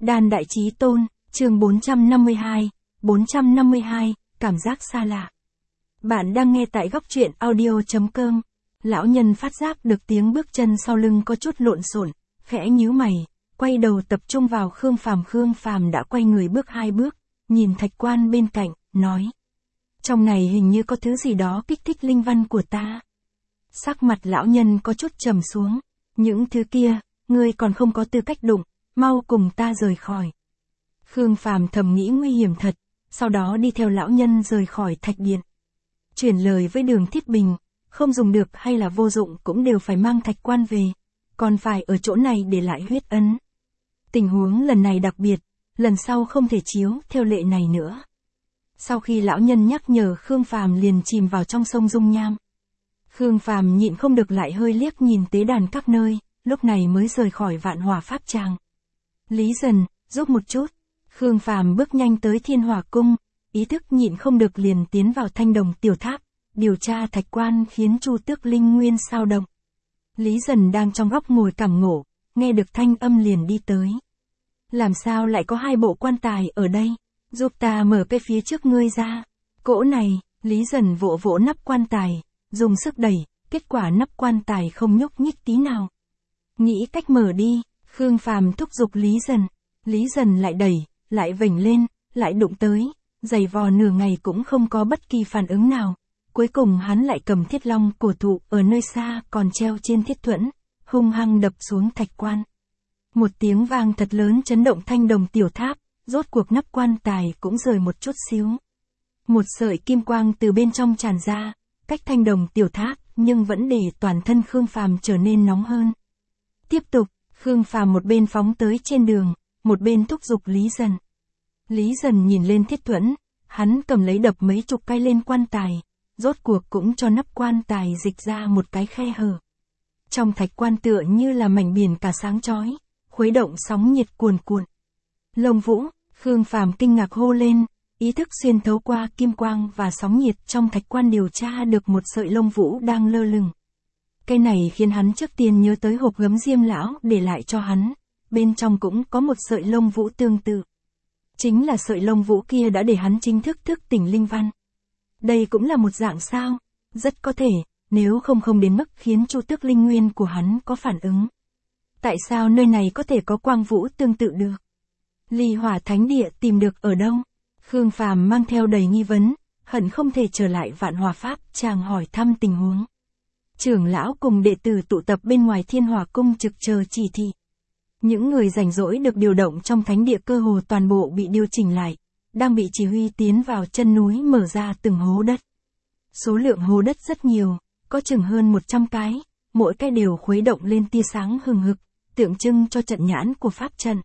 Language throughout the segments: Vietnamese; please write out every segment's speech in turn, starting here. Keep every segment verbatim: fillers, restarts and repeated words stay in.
Đan Đại Chí Tôn, chương bốn trăm năm mươi hai, bốn trăm năm mươi hai, cảm giác xa lạ. Bạn đang nghe tại góc truyện audio chấm com. Lão nhân phát giác được tiếng bước chân sau lưng có chút lộn xộn, khẽ nhíu mày, quay đầu tập trung vào Khương Phàm. Khương Phàm đã quay người bước hai bước, nhìn Thạch Quan bên cạnh, nói: trong này hình như có thứ gì đó kích thích linh văn của ta. Sắc mặt lão nhân có chút trầm xuống. Những thứ kia, ngươi còn không có tư cách đụng, mau cùng ta rời khỏi. Khương Phàm thầm nghĩ nguy hiểm thật, sau đó đi theo lão nhân rời khỏi thạch điện. Chuyển lời với Đường Thiết Bình, không dùng được hay là vô dụng cũng đều phải mang Thạch Quan về, còn phải ở chỗ này để lại huyết ấn. Tình huống lần này đặc biệt, lần sau không thể chiếu theo lệ này nữa. Sau khi lão nhân nhắc nhở, Khương Phàm liền chìm vào trong sông dung nham. Khương Phàm nhịn không được lại hơi liếc nhìn tế đàn các nơi, lúc này mới rời khỏi Vạn Hỏa Pháp Tràng. Lý Dần, giúp một chút. Khương Phàm bước nhanh tới Thiên Hỏa Cung, ý thức nhịn không được liền tiến vào Thanh Đồng Tiểu Tháp, điều tra Thạch Quan khiến Chu Tước Linh Nguyên sao động. Lý Dần đang trong góc ngồi cảm ngộ, nghe được thanh âm liền đi tới. Làm sao lại có hai bộ quan tài ở đây? Giúp ta mở cái phía trước ngươi ra. Cỗ này, Lý Dần vỗ vỗ nắp quan tài, dùng sức đẩy, kết quả nắp quan tài không nhúc nhích tí nào. Nghĩ cách mở đi, Khương Phàm thúc giục Lý Dần. Lý Dần lại đẩy, lại vểnh lên, lại đụng tới, giày vò nửa ngày cũng không có bất kỳ phản ứng nào. Cuối cùng hắn lại cầm thiết long cổ thụ ở nơi xa còn treo trên thiết thuẫn, hung hăng đập xuống Thạch Quan. Một tiếng vang thật lớn chấn động Thanh Đồng Tiểu Tháp, rốt cuộc nắp quan tài cũng rời một chút xíu. Một sợi kim quang từ bên trong tràn ra, cách Thanh Đồng Tiểu Tháp, nhưng vẫn để toàn thân Khương Phàm trở nên nóng hơn. Tiếp tục, Khương Phàm một bên phóng tới trên đường, một bên thúc giục Lý Dần. Lý Dần nhìn lên thiết thuẫn, hắn cầm lấy đập mấy chục cái lên quan tài, rốt cuộc cũng cho nắp quan tài dịch ra một cái khe hở. Trong Thạch Quan tựa như là mảnh biển cả sáng chói, khuấy động sóng nhiệt cuồn cuộn. Lông Vũ, Khương Phàm kinh ngạc hô lên, ý thức xuyên thấu qua kim quang và sóng nhiệt trong Thạch Quan điều tra được một sợi lông vũ đang lơ lửng. Cái này khiến hắn trước tiên nhớ tới hộp gấm Diêm lão để lại cho hắn, bên trong cũng có một sợi lông vũ tương tự. Chính là sợi lông vũ kia đã để hắn chính thức thức tỉnh linh văn. Đây cũng là một dạng sao? Rất có thể, nếu không không đến mức khiến Chu Tước Linh Nguyên của hắn có phản ứng. Tại sao nơi này có thể có quang vũ tương tự được? Ly Hỏa Thánh Địa tìm được ở đâu? Khương Phàm mang theo đầy nghi vấn, hận không thể trở lại Vạn Hỏa Pháp Tràng hỏi thăm tình huống. Trưởng lão cùng đệ tử tụ tập bên ngoài Thiên Hỏa Cung trực chờ chỉ thị. Những người rảnh rỗi được điều động trong thánh địa cơ hồ toàn bộ bị điều chỉnh lại, đang bị chỉ huy tiến vào chân núi mở ra từng hố đất. Số lượng hố đất rất nhiều, có chừng hơn một trăm cái, mỗi cái đều khuấy động lên tia sáng hừng hực, tượng trưng cho trận nhãn của pháp trận.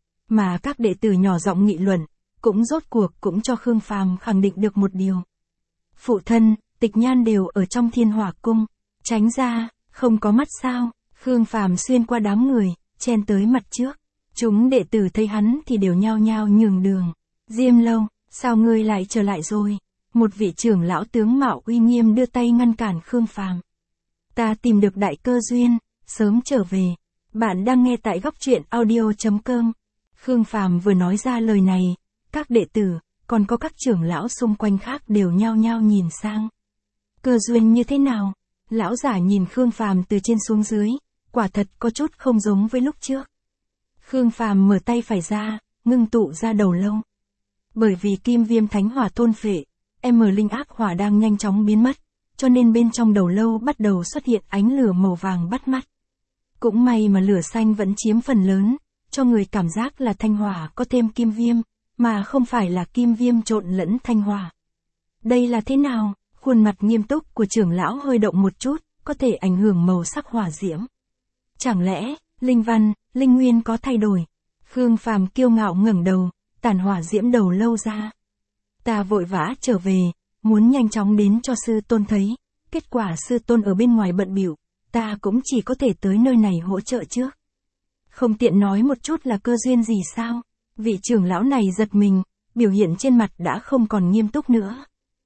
Mà các đệ tử nhỏ giọng nghị luận, cũng rốt cuộc cũng cho Khương Phàm khẳng định được một điều. Phụ thân, Tịch Nhan đều ở trong Thiên Hỏa Cung, tránh ra, không có mắt sao? Khương Phàm xuyên qua đám người, chen tới mặt trước. Chúng đệ tử thấy hắn thì đều nhao nhao nhường đường. Diêm Lâu, sao ngươi lại trở lại rồi? Một vị trưởng lão tướng mạo uy nghiêm đưa tay ngăn cản Khương Phàm. Ta tìm được đại cơ duyên, sớm trở về. Bạn đang nghe tại góc truyện audio chấm com. Khương Phàm vừa nói ra lời này, các đệ tử, còn có các trưởng lão xung quanh khác đều nhao nhao nhìn sang. Cơ duyên như thế nào? Lão giả nhìn Khương Phàm từ trên xuống dưới, quả thật có chút không giống với lúc trước. Khương Phàm mở tay phải ra, ngưng tụ ra đầu lâu. Bởi vì kim viêm thánh hỏa thôn phệ, M linh ác hỏa đang nhanh chóng biến mất, cho nên bên trong đầu lâu bắt đầu xuất hiện ánh lửa màu vàng bắt mắt. Cũng may mà lửa xanh vẫn chiếm phần lớn, cho người cảm giác là thanh hỏa có thêm kim viêm, mà không phải là kim viêm trộn lẫn thanh hỏa. Đây là thế nào? Khuôn mặt nghiêm túc của trưởng lão hơi động một chút, có thể ảnh hưởng màu sắc hỏa diễm. Chẳng lẽ, linh văn, linh nguyên có thay đổi? Khương Phàm kiêu ngạo ngẩng đầu, tản hỏa diễm đầu lâu ra. Ta vội vã trở về, muốn nhanh chóng đến cho sư tôn thấy, kết quả sư tôn ở bên ngoài bận bịu, ta cũng chỉ có thể tới nơi này hỗ trợ trước. Không tiện nói một chút là cơ duyên gì sao? Vị trưởng lão này giật mình, biểu hiện trên mặt đã không còn nghiêm túc nữa.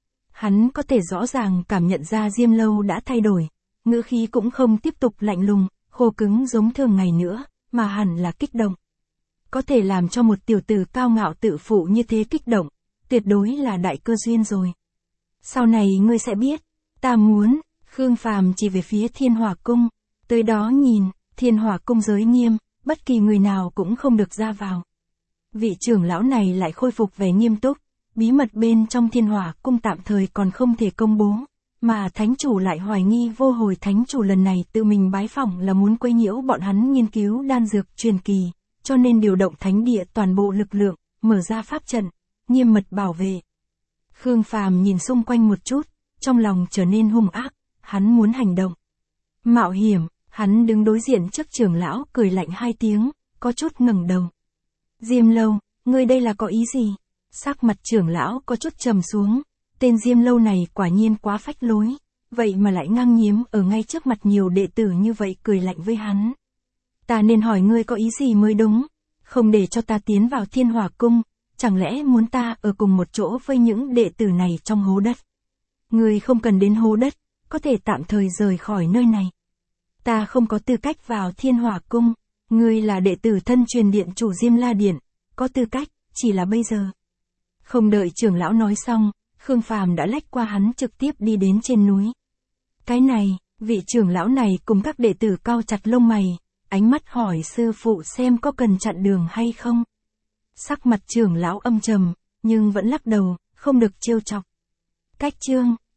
Hắn có thể rõ ràng cảm nhận ra Diêm Lâu đã thay đổi, ngữ khí cũng không tiếp tục lạnh lùng, khô cứng giống thường ngày nữa, mà hẳn là kích động. có thể làm cho một tiểu tử cao ngạo tự phụ như thế kích động, tuyệt đối là đại cơ duyên rồi. Sau này ngươi sẽ biết, ta muốn, Khương Phàm chỉ về phía Thiên Hỏa Cung, tới đó nhìn, Thiên Hỏa Cung giới nghiêm, bất kỳ người nào cũng không được ra vào. Vị trưởng lão này lại khôi phục vẻ nghiêm túc, bí mật bên trong Thiên Hỏa Cung tạm thời còn không thể công bố, mà thánh chủ lại hoài nghi vô hồi thánh chủ lần này tự mình bái phỏng là muốn quấy nhiễu bọn hắn nghiên cứu đan dược truyền kỳ, cho nên điều động thánh địa toàn bộ lực lượng, mở ra pháp trận, nghiêm mật bảo vệ. Khương Phàm nhìn xung quanh một chút, trong lòng trở nên hung ác, hắn muốn hành động. Mạo hiểm, hắn đứng đối diện trước trưởng lão cười lạnh hai tiếng, có chút ngẩng đầu. Diêm Lâu, ngươi đây là có ý gì? Sắc mặt trưởng lão có chút trầm xuống, tên Diêm Lâu này quả nhiên quá phách lối, vậy mà lại ngang nhiếm ở ngay trước mặt nhiều đệ tử như vậy cười lạnh với hắn. Ta nên hỏi ngươi có ý gì mới đúng, không để cho ta tiến vào Thiên Hỏa Cung, chẳng lẽ muốn ta ở cùng một chỗ với những đệ tử này trong hố đất? Ngươi không cần đến hố đất, có thể tạm thời rời khỏi nơi này. Ta không có tư cách vào Thiên Hỏa Cung, ngươi là đệ tử thân truyền điện chủ Diêm La Điện, có tư cách, chỉ là bây giờ. Không đợi trưởng lão nói xong, Khương Phàm đã lách qua hắn trực tiếp đi đến trên núi. Cái này, vị trưởng lão này cùng các đệ tử cau chặt lông mày, ánh mắt hỏi sư phụ xem có cần chặn đường hay không. Sắc mặt trưởng lão âm trầm, nhưng vẫn lắc đầu, không được trêu chọc. Cách chương